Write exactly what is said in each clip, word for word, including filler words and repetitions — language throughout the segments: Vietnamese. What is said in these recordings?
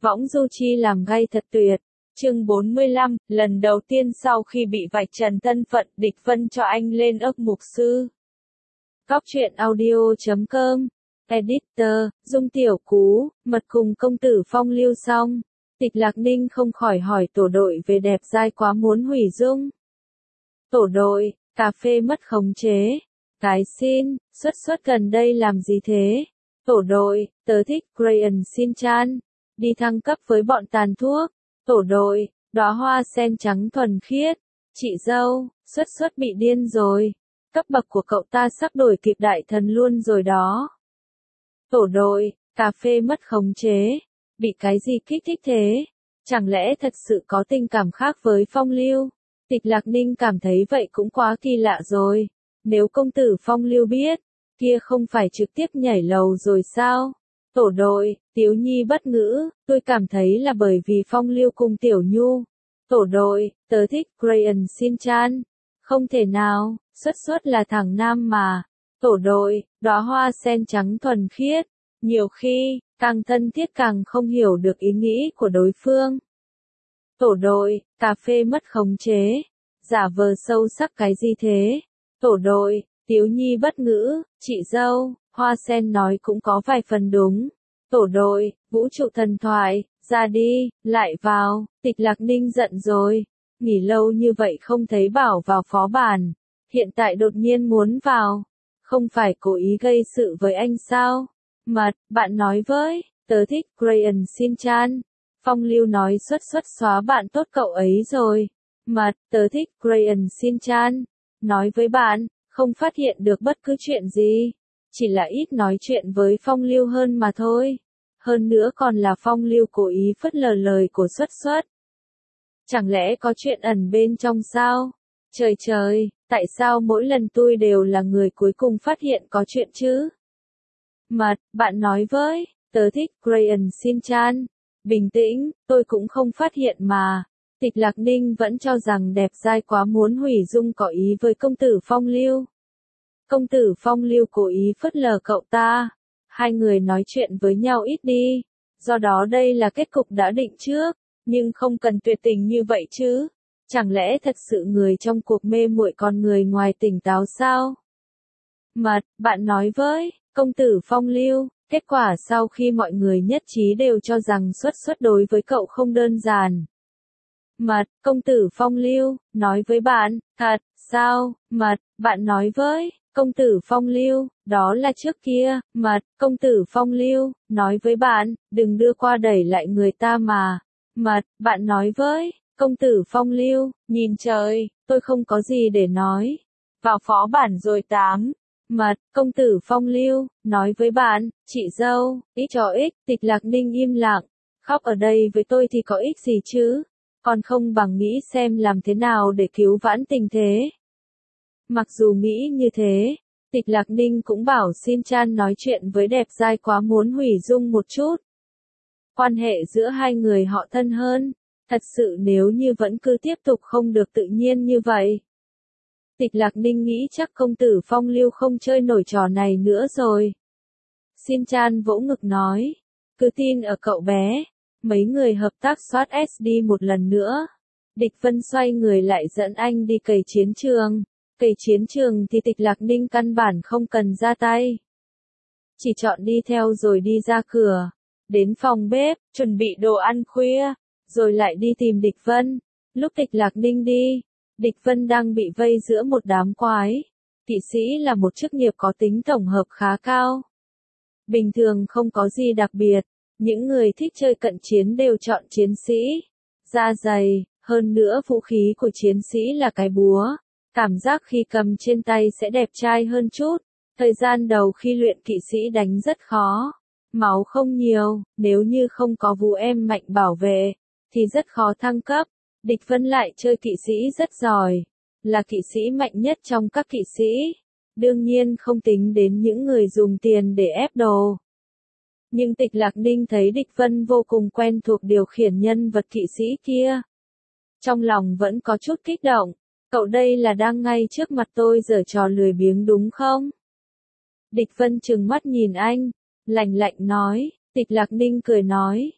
Võng du chi làm gay thật tuyệt. Chương bốn mươi lăm, lần đầu tiên sau khi bị vạch trần thân phận, Địch Vân cho anh lên ức mục sư. Góc truyện audio chấm com. Editor, Dung Tiểu Cú, mật cùng công tử phong lưu xong. Tịch Lạc Ninh không khỏi hỏi tổ đội về đẹp dai quá muốn hủy dung. Tổ đội, cà phê mất khống chế. Cái xin, xuất xuất gần đây làm gì thế? Tổ đội, tớ thích Crayon Shin-chan. Đi thăng cấp với bọn tàn thuốc. Tổ đội, đóa hoa sen trắng thuần khiết. Chị dâu, xuất xuất bị điên rồi. Cấp bậc của cậu ta sắp đổi kịp đại thần luôn rồi đó. Tổ đội, cà phê mất khống chế. Bị cái gì kích thích thế? Chẳng lẽ thật sự có tình cảm khác với Phong Lưu? Tịch Lạc Ninh cảm thấy vậy cũng quá kỳ lạ rồi. Nếu công tử Phong Lưu biết, kia không phải trực tiếp nhảy lầu rồi sao? Tổ đội, Tiếu Nhi bất ngữ, tôi cảm thấy là bởi vì Phong Lưu cùng Tiểu Nhu. Tổ đội, tớ thích Crayon Shin-chan. Không thể nào, xuất xuất là thằng nam mà. Tổ đội, đóa hoa sen trắng thuần khiết. Nhiều khi, càng thân thiết càng không hiểu được ý nghĩ của đối phương. Tổ đội, cà phê mất khống chế. Giả vờ sâu sắc cái gì thế? Tổ đội, Tiếu Nhi bất ngữ, chị dâu, hoa sen nói cũng có vài phần đúng. Tổ đội, vũ trụ thần thoại, ra đi, lại vào. Tịch Lạc Ninh giận rồi. Nghỉ lâu như vậy không thấy bảo vào phó bản. Hiện tại đột nhiên muốn vào. Không phải cố ý gây sự với anh sao? Mật, bạn nói với, tớ thích Crayon Shin-chan. Phong Lưu nói xuất xuất xóa bạn tốt cậu ấy rồi. Mật, tớ thích Crayon Shin-chan. Nói với bạn, không phát hiện được bất cứ chuyện gì. Chỉ là ít nói chuyện với Phong Lưu hơn mà thôi. Hơn nữa còn là Phong Lưu cố ý phớt lờ lời của xuất xuất. Chẳng lẽ có chuyện ẩn bên trong sao? Trời trời, tại sao mỗi lần tôi đều là người cuối cùng phát hiện có chuyện chứ? Mật, bạn nói với, tớ thích Crayon Shin-chan. Bình tĩnh, tôi cũng không phát hiện mà. Tịch Lạc Ninh vẫn cho rằng đẹp dai quá muốn hủy dung có ý với công tử Phong Lưu. Công tử Phong Lưu cố ý phớt lờ cậu ta. Hai người nói chuyện với nhau ít đi. Do đó đây là kết cục đã định trước. Nhưng không cần tuyệt tình như vậy chứ. Chẳng lẽ thật sự người trong cuộc mê muội còn người ngoài tỉnh táo sao? Mật, bạn nói với, công tử Phong Lưu, kết quả sau khi mọi người nhất trí đều cho rằng xuất xuất đối với cậu không đơn giản. Mật, công tử Phong Lưu, nói với bạn, thật, sao? Mật, bạn nói với, công tử Phong Lưu, đó là trước kia. Mật, công tử Phong Lưu, nói với bạn, đừng đưa qua đẩy lại người ta mà. Mật, bạn nói với, công tử Phong Lưu, nhìn trời, tôi không có gì để nói. Vào phó bản rồi tám. Mật, công tử Phong Lưu, nói với bạn, chị dâu, ít cho ích. Tịch Lạc Ninh im lặng. Khóc ở đây với tôi thì có ích gì chứ? Còn không bằng nghĩ xem làm thế nào để cứu vãn tình thế. Mặc dù nghĩ như thế, Tịch Lạc Ninh cũng bảo Shin-chan nói chuyện với đẹp dai quá muốn hủy dung một chút. Quan hệ giữa hai người họ thân hơn. Thật sự nếu như vẫn cứ tiếp tục không được tự nhiên như vậy. Tịch Lạc Ninh nghĩ chắc công tử Phong Lưu không chơi nổi trò này nữa rồi. Shin-chan vỗ ngực nói. Cứ tin ở cậu bé. Mấy người hợp tác soát ét đê một lần nữa. Địch Vân xoay người lại dẫn anh đi cày chiến trường. Cày chiến trường thì Tịch Lạc Ninh căn bản không cần ra tay. Chỉ chọn đi theo rồi đi ra cửa. Đến phòng bếp, chuẩn bị đồ ăn khuya. Rồi lại đi tìm Địch Vân. Lúc Tịch Lạc Ninh đi, Địch Vân đang bị vây giữa một đám quái. Kỵ sĩ là một chức nghiệp có tính tổng hợp khá cao. Bình thường không có gì đặc biệt. Những người thích chơi cận chiến đều chọn chiến sĩ. Da dày, hơn nữa vũ khí của chiến sĩ là cái búa. Cảm giác khi cầm trên tay sẽ đẹp trai hơn chút. Thời gian đầu khi luyện kỵ sĩ đánh rất khó. Máu không nhiều, nếu như không có vũ em mạnh bảo vệ, thì rất khó thăng cấp. Địch Vân lại chơi kỵ sĩ rất giỏi. Là kỵ sĩ mạnh nhất trong các kỵ sĩ. Đương nhiên không tính đến những người dùng tiền để ép đồ. Nhưng Tịch Lạc Ninh thấy Địch Vân vô cùng quen thuộc điều khiển nhân vật kỵ sĩ kia. Trong lòng vẫn có chút kích động. Cậu đây là đang ngay trước mặt tôi giở trò lười biếng đúng không? Địch Vân trừng mắt nhìn anh. Lạnh lạnh nói. Tịch Lạc Ninh cười nói.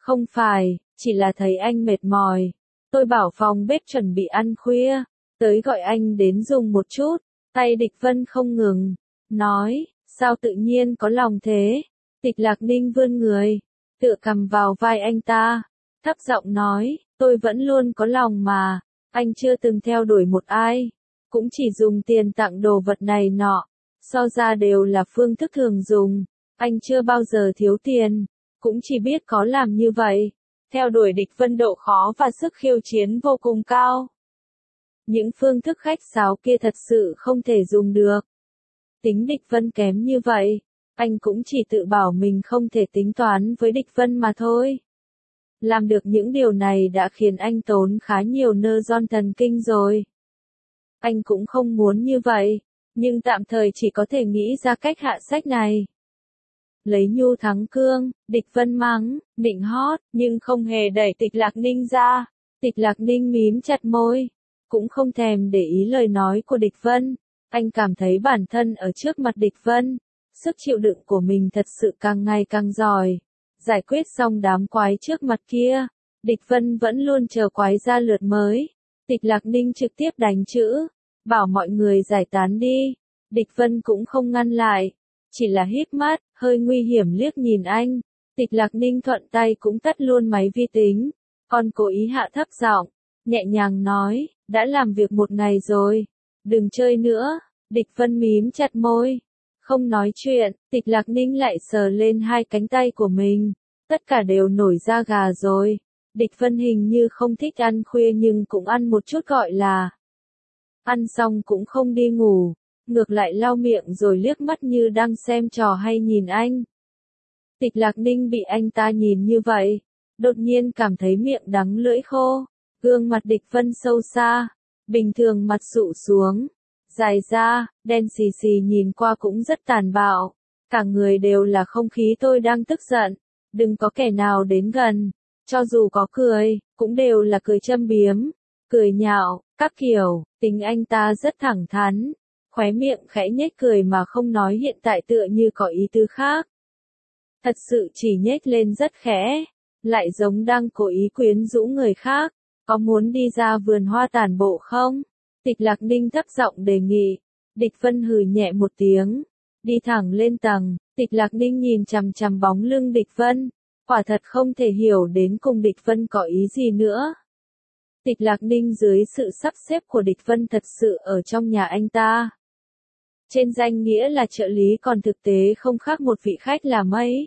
Không phải, chỉ là thấy anh mệt mỏi. Tôi bảo phòng bếp chuẩn bị ăn khuya, tới gọi anh đến dùng một chút. Tay Địch Vân không ngừng, nói, sao tự nhiên có lòng thế? Tịch Lạc Ninh vươn người, tựa cầm vào vai anh ta, thấp giọng nói, tôi vẫn luôn có lòng mà, anh chưa từng theo đuổi một ai, cũng chỉ dùng tiền tặng đồ vật này nọ, so ra đều là phương thức thường dùng, anh chưa bao giờ thiếu tiền, cũng chỉ biết có làm như vậy. Theo đuổi Địch Vân độ khó và sức khiêu chiến vô cùng cao. Những phương thức khách sáo kia thật sự không thể dùng được. Tính Địch Vân kém như vậy, anh cũng chỉ tự bảo mình không thể tính toán với Địch Vân mà thôi. Làm được những điều này đã khiến anh tốn khá nhiều nơ ron thần kinh rồi. Anh cũng không muốn như vậy, nhưng tạm thời chỉ có thể nghĩ ra cách hạ sách này. Lấy nhu thắng cương, Địch Vân mắng, nịnh hót, nhưng không hề đẩy Tịch Lạc Ninh ra. Tịch Lạc Ninh mím chặt môi, cũng không thèm để ý lời nói của Địch Vân. Anh cảm thấy bản thân ở trước mặt Địch Vân, sức chịu đựng của mình thật sự càng ngày càng giỏi. Giải quyết xong đám quái trước mặt kia, Địch Vân vẫn luôn chờ quái ra lượt mới. Tịch Lạc Ninh trực tiếp đánh chữ, bảo mọi người giải tán đi. Địch Vân cũng không ngăn lại, chỉ là híp mắt, hơi nguy hiểm liếc nhìn anh. Tịch Lạc Ninh thuận tay cũng tắt luôn máy vi tính, còn cố ý hạ thấp giọng, nhẹ nhàng nói, đã làm việc một ngày rồi, đừng chơi nữa. Địch Vân mím chặt môi, không nói chuyện. Tịch Lạc Ninh lại sờ lên hai cánh tay của mình, tất cả đều nổi da gà rồi. Địch Vân hình như không thích ăn khuya nhưng cũng ăn một chút gọi là. Ăn xong cũng không đi ngủ, ngược lại lau miệng rồi liếc mắt như đang xem trò hay nhìn anh. Tịch Lạc Ninh bị anh ta nhìn như vậy, đột nhiên cảm thấy miệng đắng lưỡi khô, gương mặt Địch Vân sâu xa, bình thường mặt sụ xuống, dài ra, đen xì xì nhìn qua cũng rất tàn bạo, cả người đều là không khí. Tôi đang tức giận, đừng có kẻ nào đến gần, cho dù có cười, cũng đều là cười châm biếm, cười nhạo, các kiểu. Tính anh ta rất thẳng thắn, khóe miệng khẽ nhếch cười mà không nói, hiện tại tựa như có ý tứ khác. Thật sự chỉ nhếch lên rất khẽ, lại giống đang cố ý quyến rũ người khác. Có muốn đi ra vườn hoa tản bộ không? Tịch Lạc Ninh thấp giọng đề nghị. Địch Vân hừ nhẹ một tiếng, đi thẳng lên tầng. Tịch Lạc Ninh nhìn chằm chằm bóng lưng Địch Vân, quả thật không thể hiểu đến cùng Địch Vân có ý gì nữa. Tịch Lạc Ninh dưới sự sắp xếp của Địch Vân thật sự ở trong nhà anh ta. Trên danh nghĩa là trợ lý còn thực tế không khác một vị khách là mấy.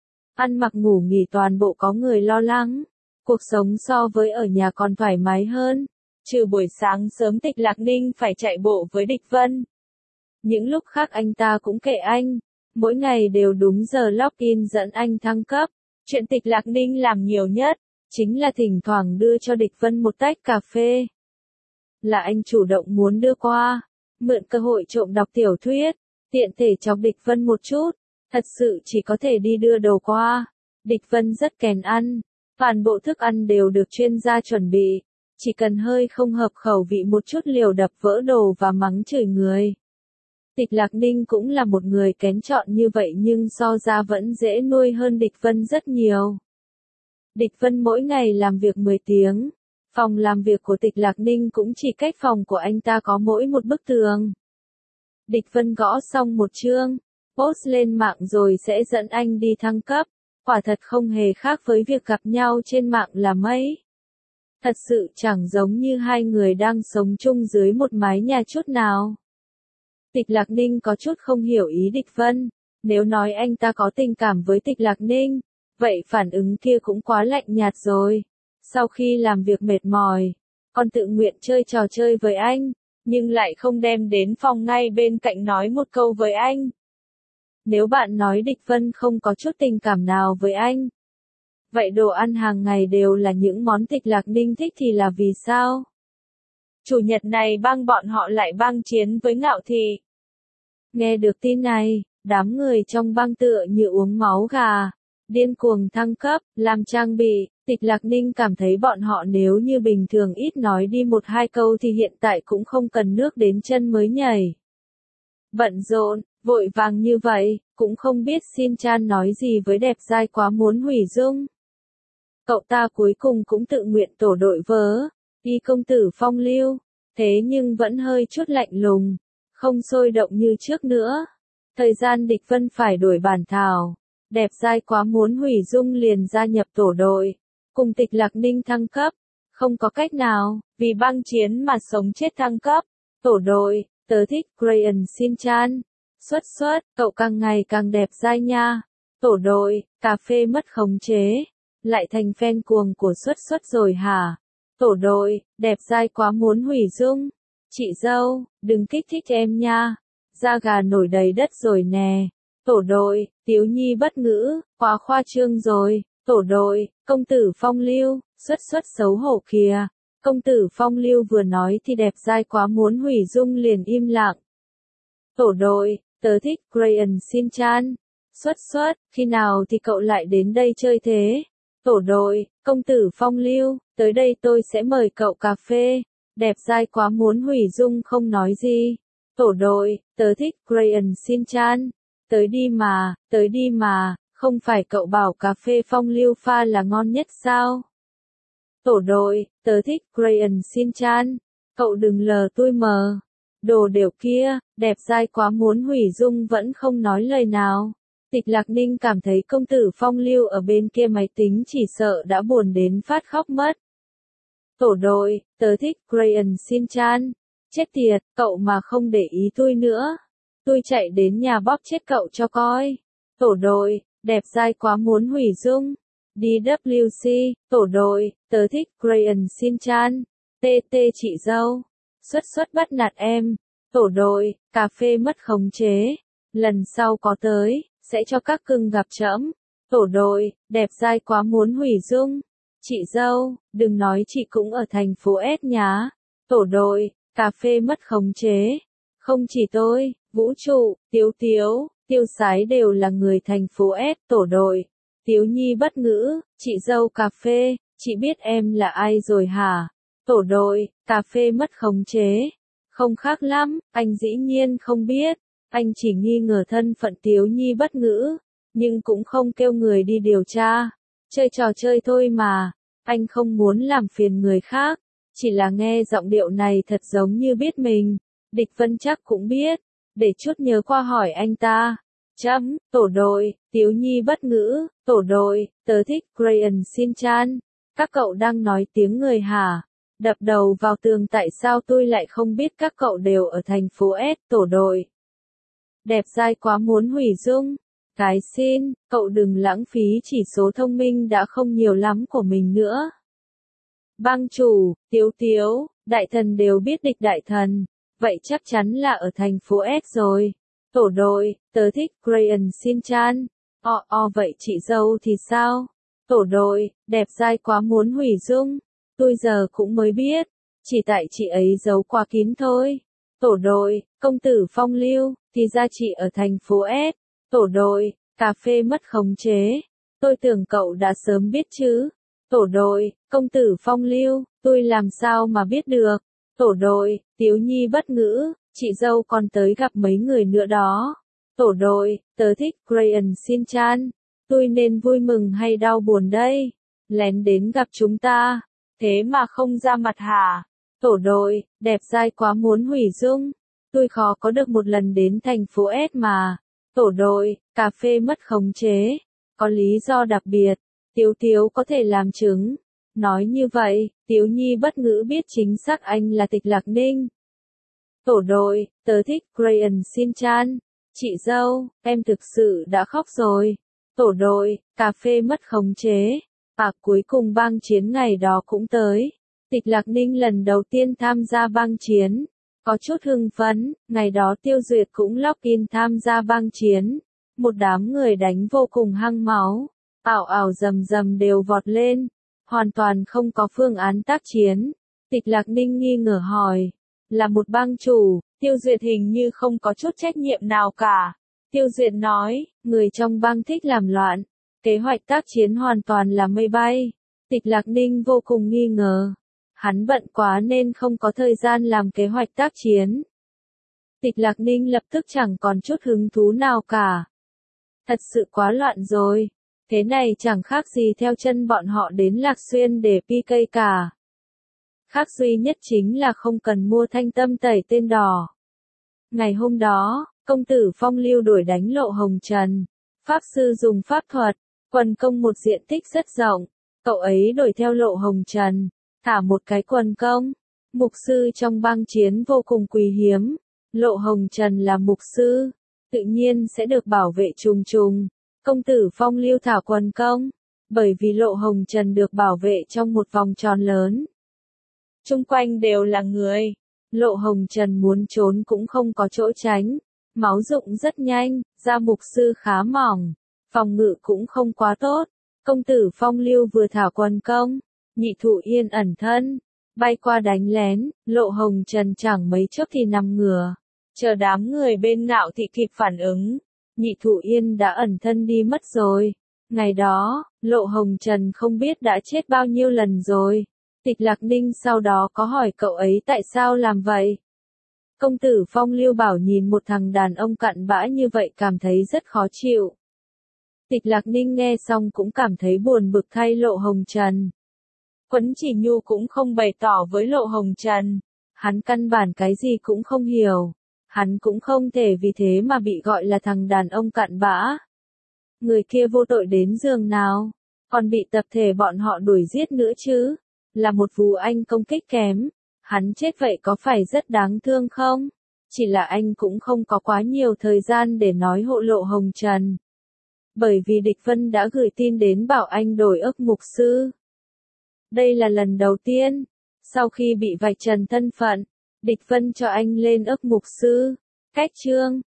Ăn mặc ngủ nghỉ toàn bộ có người lo lắng. Cuộc sống so với ở nhà còn thoải mái hơn. Trừ buổi sáng sớm Tịch Lạc Ninh phải chạy bộ với Địch Vân. Những lúc khác anh ta cũng kệ anh. Mỗi ngày đều đúng giờ login dẫn anh thăng cấp. Chuyện Tịch Lạc Ninh làm nhiều nhất, chính là thỉnh thoảng đưa cho Địch Vân một tách cà phê. Là anh chủ động muốn đưa qua. Mượn cơ hội trộm đọc tiểu thuyết, tiện thể chọc Địch Vân một chút. Thật sự chỉ có thể đi đưa đồ qua. Địch Vân rất kén ăn. Toàn bộ thức ăn đều được chuyên gia chuẩn bị. Chỉ cần hơi không hợp khẩu vị một chút liều đập vỡ đồ và mắng chửi người. Tịch Lạc Ninh cũng là một người kén chọn như vậy nhưng so ra vẫn dễ nuôi hơn Địch Vân rất nhiều. Địch Vân mỗi ngày làm việc mười tiếng. Phòng làm việc của Tịch Lạc Ninh cũng chỉ cách phòng của anh ta có mỗi một bức tường. Địch Vân gõ xong một chương, post lên mạng rồi sẽ dẫn anh đi thăng cấp. Quả thật không hề khác với việc gặp nhau trên mạng là mấy. Thật sự chẳng giống như hai người đang sống chung dưới một mái nhà chút nào. Tịch Lạc Ninh có chút không hiểu ý Địch Vân. Nếu nói anh ta có tình cảm với Tịch Lạc Ninh, vậy phản ứng kia cũng quá lạnh nhạt rồi. Sau khi làm việc mệt mỏi, còn tự nguyện chơi trò chơi với anh, nhưng lại không đem đến phòng ngay bên cạnh nói một câu với anh. Nếu bạn nói Địch Vân không có chút tình cảm nào với anh, vậy đồ ăn hàng ngày đều là những món Tịch Lạc Ninh thích thì là vì sao? Chủ nhật này bang bọn họ lại bang chiến với Ngạo Thị. Nghe được tin này, đám người trong bang tựa như uống máu gà, điên cuồng thăng cấp, làm trang bị. Tịch Lạc Ninh cảm thấy bọn họ nếu như bình thường ít nói đi một hai câu thì hiện tại cũng không cần nước đến chân mới nhảy. Bận rộn, vội vàng như vậy, cũng không biết Xin Chan nói gì với đẹp dai quá muốn hủy dung. cậu ta cuối cùng cũng tự nguyện tổ đội vớ, Y công tử phong lưu, thế nhưng vẫn hơi chút lạnh lùng, không sôi động như trước nữa. Thời gian địch vân phải đổi bản thảo, đẹp dai quá muốn hủy dung liền gia nhập tổ đội, cùng Tịch Lạc Ninh thăng cấp, không có cách nào, vì băng chiến mà sống chết thăng cấp, tổ đội, tớ thích Crayon Shin-chan, xuất xuất, cậu càng ngày càng đẹp dai nha, tổ đội, cà phê mất khống chế, lại thành fan cuồng của xuất xuất rồi hả? Tổ đội, đẹp dai quá muốn hủy dung. Chị dâu, đừng kích thích em nha. Da gà nổi đầy đất rồi nè. Tổ đội, Tiếu Nhi bất ngữ, quá khoa trương rồi. Tổ đội, công tử phong lưu, xuất xuất xấu hổ kìa. Công tử phong lưu vừa nói thì đẹp dai quá muốn hủy dung liền im lặng. Tổ đội, tớ thích Crayon Shin-chan. Xuất xuất, khi nào thì cậu lại đến đây chơi thế? Tổ đội, công tử phong lưu, tới đây tôi sẽ mời cậu cà phê. Đẹp dai quá muốn hủy dung không nói gì. Tổ đội, tớ thích Crayon Shin-chan. Tới đi mà, tới đi mà, không phải cậu bảo cà phê phong lưu pha là ngon nhất sao? Tổ đội, tớ thích Crayon Shin-chan. Cậu đừng lờ tôi mờ. Đồ đều kia, đẹp dai quá muốn hủy dung vẫn không nói lời nào. Tịch Lạc Ninh cảm thấy công tử phong lưu ở bên kia máy tính chỉ sợ đã buồn đến phát khóc mất. Tổ đội, tớ thích Crayon Shin-chan. Chết tiệt, cậu mà không để ý tôi nữa. Tôi chạy đến nhà bóp chết cậu cho coi. Tổ đội, đẹp dai quá muốn hủy dung. đê vê xê, tổ đội, tớ thích Crayon Shin-chan. tê tê chị dâu. Xuất xuất bắt nạt em. Tổ đội, cà phê mất khống chế. Lần sau có tới, sẽ cho các cưng gặp trẫm. Tổ đội, đẹp dai quá muốn hủy dung. Chị dâu, đừng nói chị cũng ở thành phố S nhá. Tổ đội, cà phê mất khống chế. Không chỉ tôi, Vũ trụ, Tiếu Tiếu, Tiêu Sái đều là người thành phố S. Tổ đội, Tiếu Nhi bất ngữ, chị dâu cà phê, chị biết em là ai rồi hả? Tổ đội, cà phê mất khống chế. Không khác lắm, anh dĩ nhiên không biết. Anh chỉ nghi ngờ thân phận Tiếu Nhi bất ngữ, nhưng cũng không kêu người đi điều tra. Chơi trò chơi thôi mà, anh không muốn làm phiền người khác, chỉ là nghe giọng điệu này thật giống như biết mình. Địch Vân chắc cũng biết, để chút nhớ qua hỏi anh ta. Chấm, tổ đội, Tiếu Nhi bất ngữ, tổ đội, tớ thích Crayon Shin-chan. Các cậu đang nói tiếng người hả? Đập đầu vào tường tại sao tôi lại không biết các cậu đều ở thành phố S. Tổ đội, đẹp dai quá muốn hủy dung. Cái xin, cậu đừng lãng phí chỉ số thông minh đã không nhiều lắm của mình nữa. Bang chủ, Tiếu Tiếu, đại thần đều biết địch đại thần, vậy chắc chắn là ở thành phố S rồi. Tổ đội, tớ thích Crayon Shin-chan. O o vậy chị dâu thì sao? Tổ đội, đẹp dai quá muốn hủy dung. Tôi giờ cũng mới biết, chỉ tại chị ấy giấu quá kín thôi. Tổ đội, công tử phong lưu, thì ra chị ở thành phố S. Tổ đội, cà phê mất khống chế. Tôi tưởng cậu đã sớm biết chứ. Tổ đội, công tử phong lưu, tôi làm sao mà biết được. Tổ đội, Tiếu Nhi bất ngữ, chị dâu còn tới gặp mấy người nữa đó. Tổ đội, tớ thích Crayon Shin-chan. Tôi nên vui mừng hay đau buồn đây? Lén đến gặp chúng ta, thế mà không ra mặt hả? Tổ đội, đẹp dai quá muốn hủy dung. Tôi khó có được một lần đến thành phố S mà. Tổ đội, cà phê mất khống chế. Có lý do đặc biệt. Tiếu Tiếu có thể làm chứng. Nói như vậy, Tiếu Nhi bất ngữ biết chính xác anh là Tịch Lạc Ninh. Tổ đội, tớ thích Crayon Shin-chan. Chị dâu, em thực sự đã khóc rồi. Tổ đội, cà phê mất khống chế. À cuối cùng bang chiến ngày đó cũng tới. Tịch Lạc Ninh lần đầu tiên tham gia bang chiến. Có chút hưng phấn, ngày đó Tiêu Duyệt cũng login tham gia bang chiến. Một đám người đánh vô cùng hăng máu. Ảo ảo rầm rầm đều vọt lên. Hoàn toàn không có phương án tác chiến. Tịch Lạc Ninh nghi ngờ hỏi. Là một bang chủ, Tiêu Duyệt hình như không có chút trách nhiệm nào cả. Tiêu Duyệt nói, người trong bang thích làm loạn. Kế hoạch tác chiến hoàn toàn là mây bay. Tịch Lạc Ninh vô cùng nghi ngờ. Hắn bận quá nên không có thời gian làm kế hoạch tác chiến. Tịch Lạc Ninh lập tức chẳng còn chút hứng thú nào cả. Thật sự quá loạn rồi. Thế này chẳng khác gì theo chân bọn họ đến Lạc Xuyên để pê ca cả. Khác duy nhất chính là không cần mua thanh tâm tẩy tên đỏ. Ngày hôm đó, công tử Phong Lưu đuổi đánh Lộ Hồng Trần. Pháp sư dùng pháp thuật, quần công một diện tích rất rộng. Cậu ấy đuổi theo Lộ Hồng Trần, thả một cái quần công. Mục sư trong bang chiến vô cùng quý hiếm. Lộ Hồng Trần là mục sư, tự nhiên sẽ được bảo vệ trùng trùng. Công tử Phong Lưu thả quần công, bởi vì Lộ Hồng Trần được bảo vệ trong một vòng tròn lớn. Chung quanh đều là người. Lộ Hồng Trần muốn trốn cũng không có chỗ tránh. Máu rụng rất nhanh, da mục sư khá mỏng. Phòng ngự cũng không quá tốt. Công tử Phong Lưu vừa thả quần công, Nhị Thụ Yên ẩn thân, bay qua đánh lén. Lộ Hồng Trần chẳng mấy chốc thì nằm ngửa. Chờ đám người bên Ngạo Thị kịp phản ứng, Nhị Thụ Yên đã ẩn thân đi mất rồi. Ngày đó, Lộ Hồng Trần không biết đã chết bao nhiêu lần rồi. Tịch Lạc Ninh sau đó có hỏi cậu ấy tại sao làm vậy. Công tử Phong Lưu bảo nhìn một thằng đàn ông cặn bã như vậy cảm thấy rất khó chịu. Tịch Lạc Ninh nghe xong cũng cảm thấy buồn bực thay Lộ Hồng Trần. Quấn Chỉ Nhu cũng không bày tỏ với Lộ Hồng Trần. Hắn căn bản cái gì cũng không hiểu. Hắn cũng không thể vì thế mà bị gọi là thằng đàn ông cặn bã. Người kia vô tội đến giường nào, còn bị tập thể bọn họ đuổi giết nữa chứ. Là một vụ anh công kích kém. Hắn chết vậy có phải rất đáng thương không? Chỉ là anh cũng không có quá nhiều thời gian để nói hộ Lộ Hồng Trần. Bởi vì Địch Vân đã gửi tin đến bảo anh đổi ức mục sư. Đây là lần đầu tiên, sau khi bị vạch trần thân phận, Địch Vân cho anh lên ức mục sư. Cách chương